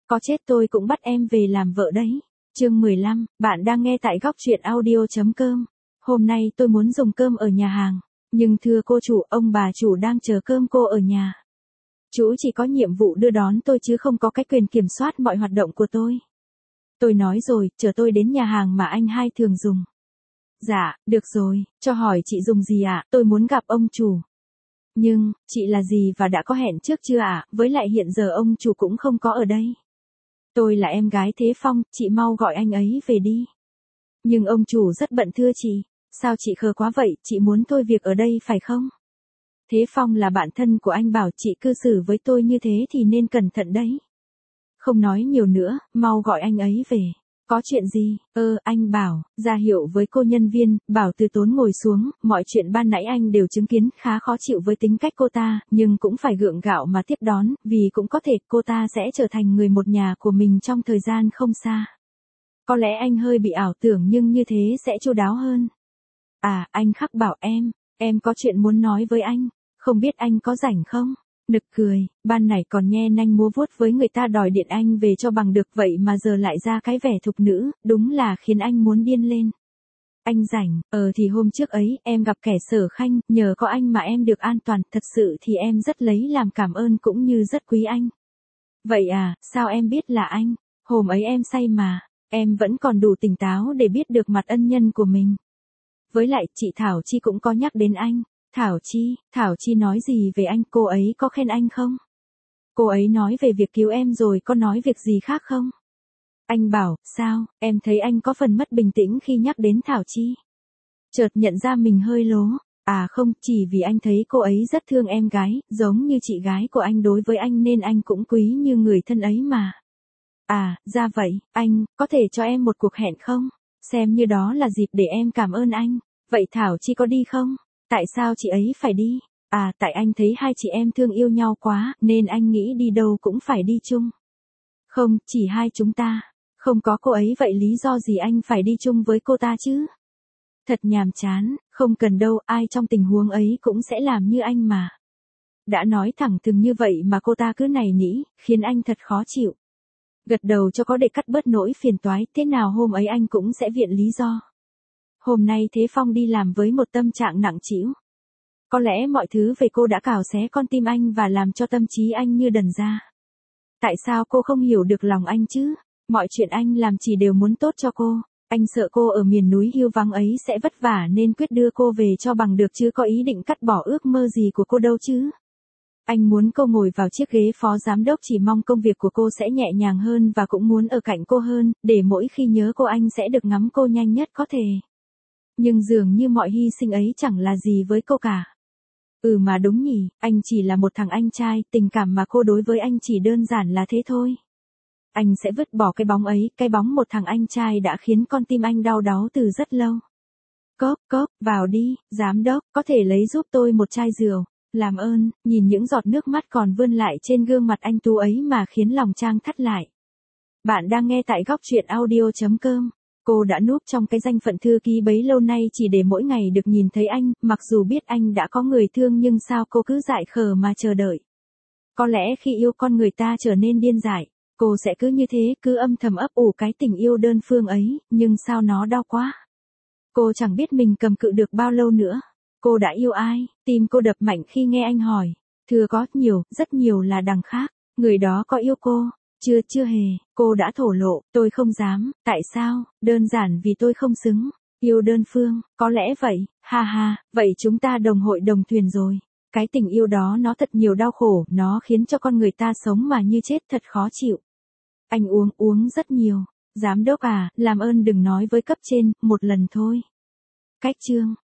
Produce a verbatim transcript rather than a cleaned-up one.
có chết tôi cũng bắt em về làm vợ đấy. Chương mười lăm, bạn đang nghe tại góc truyện audio.com. Hôm nay tôi muốn dùng cơm ở nhà hàng, nhưng thưa cô chủ, ông bà chủ đang chờ cơm cô ở nhà. Chú chỉ có nhiệm vụ đưa đón tôi chứ không có cái quyền kiểm soát mọi hoạt động của tôi. Tôi nói rồi, chờ tôi đến nhà hàng mà anh hai thường dùng. Dạ, được rồi, cho hỏi chị dùng gì ạ, tôi muốn gặp ông chủ. Nhưng, chị là gì và đã có hẹn trước chưa ạ, với lại hiện giờ ông chủ cũng không có ở đây. Tôi là em gái Thế Phong, chị mau gọi anh ấy về đi. Nhưng ông chủ rất bận thưa chị, sao chị khờ quá vậy, chị muốn thôi việc ở đây phải không? Thế Phong là bạn thân của anh bảo chị cư xử với tôi như thế thì nên cẩn thận đấy. Không nói nhiều nữa, mau gọi anh ấy về. Có chuyện gì? Ơ, anh Bảo, ra hiệu với cô nhân viên, Bảo từ tốn ngồi xuống, mọi chuyện ban nãy anh đều chứng kiến, khá khó chịu với tính cách cô ta, nhưng cũng phải gượng gạo mà tiếp đón, vì cũng có thể cô ta sẽ trở thành người một nhà của mình trong thời gian không xa. Có lẽ anh hơi bị ảo tưởng nhưng như thế sẽ chu đáo hơn. À, anh Khắc bảo em, em có chuyện muốn nói với anh, không biết anh có rảnh không? Nực cười, ban nãy còn nhe nanh múa vuốt với người ta đòi điện anh về cho bằng được vậy mà giờ lại ra cái vẻ thục nữ, đúng là khiến anh muốn điên lên. Anh rảnh, ờ thì hôm trước ấy em gặp kẻ Sở Khanh, nhờ có anh mà em được an toàn, thật sự thì em rất lấy làm cảm ơn cũng như rất quý anh. Vậy à, sao em biết là anh? Hôm ấy em say mà, em vẫn còn đủ tỉnh táo để biết được mặt ân nhân của mình. Với lại chị Thảo Chi cũng có nhắc đến anh. Thảo Chi, Thảo Chi nói gì về anh, cô ấy có khen anh không? Cô ấy nói về việc cứu em rồi, có nói việc gì khác không? Anh Bảo, sao, em thấy anh có phần mất bình tĩnh khi nhắc đến Thảo Chi. Chợt nhận ra mình hơi lố, à không, chỉ vì anh thấy cô ấy rất thương em gái, giống như chị gái của anh đối với anh nên anh cũng quý như người thân ấy mà. À, ra vậy, anh, có thể cho em một cuộc hẹn không? Xem như đó là dịp để em cảm ơn anh. Vậy Thảo Chi có đi không? Tại sao chị ấy phải đi? À, tại anh thấy hai chị em thương yêu nhau quá, nên anh nghĩ đi đâu cũng phải đi chung. Không, chỉ hai chúng ta. Không có cô ấy vậy lý do gì anh phải đi chung với cô ta chứ? Thật nhàm chán, không cần đâu, ai trong tình huống ấy cũng sẽ làm như anh mà. Đã nói thẳng thừng như vậy mà cô ta cứ nài nỉ, khiến anh thật khó chịu. Gật đầu cho có để cắt bớt nỗi phiền toái, thế nào hôm ấy anh cũng sẽ viện lý do. Hôm nay Thế Phong đi làm với một tâm trạng nặng trĩu. Có lẽ mọi thứ về cô đã cào xé con tim anh và làm cho tâm trí anh như đần ra. Tại sao cô không hiểu được lòng anh chứ? Mọi chuyện anh làm chỉ đều muốn tốt cho cô. Anh sợ cô ở miền núi hiu vắng ấy sẽ vất vả nên quyết đưa cô về cho bằng được chứ có ý định cắt bỏ ước mơ gì của cô đâu chứ. Anh muốn cô ngồi vào chiếc ghế phó giám đốc chỉ mong công việc của cô sẽ nhẹ nhàng hơn và cũng muốn ở cạnh cô hơn, để mỗi khi nhớ cô anh sẽ được ngắm cô nhanh nhất có thể. Nhưng dường như mọi hy sinh ấy chẳng là gì với cô cả. Ừ mà đúng nhỉ, anh chỉ là một thằng anh trai, tình cảm mà cô đối với anh chỉ đơn giản là thế thôi. Anh sẽ vứt bỏ cái bóng ấy, cái bóng một thằng anh trai đã khiến con tim anh đau đáu từ rất lâu. Cốp, cốp, vào đi, giám đốc, có thể lấy giúp tôi một chai rượu. Làm ơn, nhìn những giọt nước mắt còn vươn lại trên gương mặt anh Tú ấy mà khiến lòng Trang thắt lại. Bạn đang nghe tại góc truyện audio.com. Cô đã núp trong cái danh phận thư ký bấy lâu nay chỉ để mỗi ngày được nhìn thấy anh, mặc dù biết anh đã có người thương nhưng sao cô cứ dại khờ mà chờ đợi. Có lẽ khi yêu con người ta trở nên điên dại, cô sẽ cứ như thế, cứ âm thầm ấp ủ cái tình yêu đơn phương ấy, nhưng sao nó đau quá. Cô chẳng biết mình cầm cự được bao lâu nữa. Cô đã yêu ai? Tim cô đập mạnh khi nghe anh hỏi. Thưa có, nhiều, rất nhiều là đằng khác. Người đó có yêu cô? Chưa, chưa hề. Cô đã thổ lộ, tôi không dám. Tại sao? Đơn giản vì tôi không xứng. Yêu đơn phương, có lẽ vậy. Ha ha, vậy chúng ta đồng hội đồng thuyền rồi. Cái tình yêu đó nó thật nhiều đau khổ, nó khiến cho con người ta sống mà như chết, thật khó chịu. Anh uống, uống rất nhiều. Giám đốc à, làm ơn đừng nói với cấp trên, một lần thôi. Cách chương,